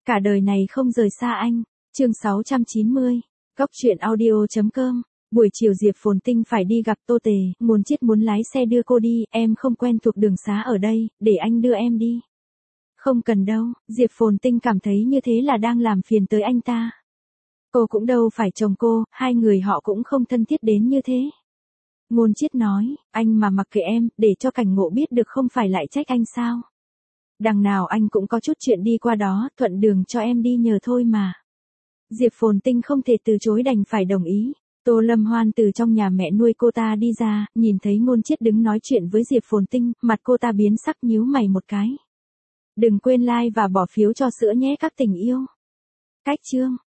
Cả đời này không rời xa anh. Chương 690. Góc truyện audio.com. Buổi chiều Diệp Phồn Tinh phải đi gặp Tô Tề, Ngôn Chiết muốn lái xe đưa cô đi, em không quen thuộc đường xá ở đây, để anh đưa em đi. Không cần đâu, Diệp Phồn Tinh cảm thấy như thế là đang làm phiền tới anh ta. Cô cũng đâu phải chồng cô, hai người họ cũng không thân thiết đến như thế. Ngôn Chiết nói, anh mà mặc kệ em, để cho Cảnh Ngộ biết được không phải lại trách anh sao. Đằng nào anh cũng có chút chuyện đi qua đó, thuận đường cho em đi nhờ thôi mà. Diệp Phồn Tinh không thể từ chối đành phải đồng ý. Tô Lâm Hoan từ trong nhà mẹ nuôi cô ta đi ra, nhìn thấy Ngôn Chiết đứng nói chuyện với Diệp Phồn Tinh, mặt cô ta biến sắc nhíu mày một cái. Đừng quên like và bỏ phiếu cho sữa nhé các tình yêu. Cách chương.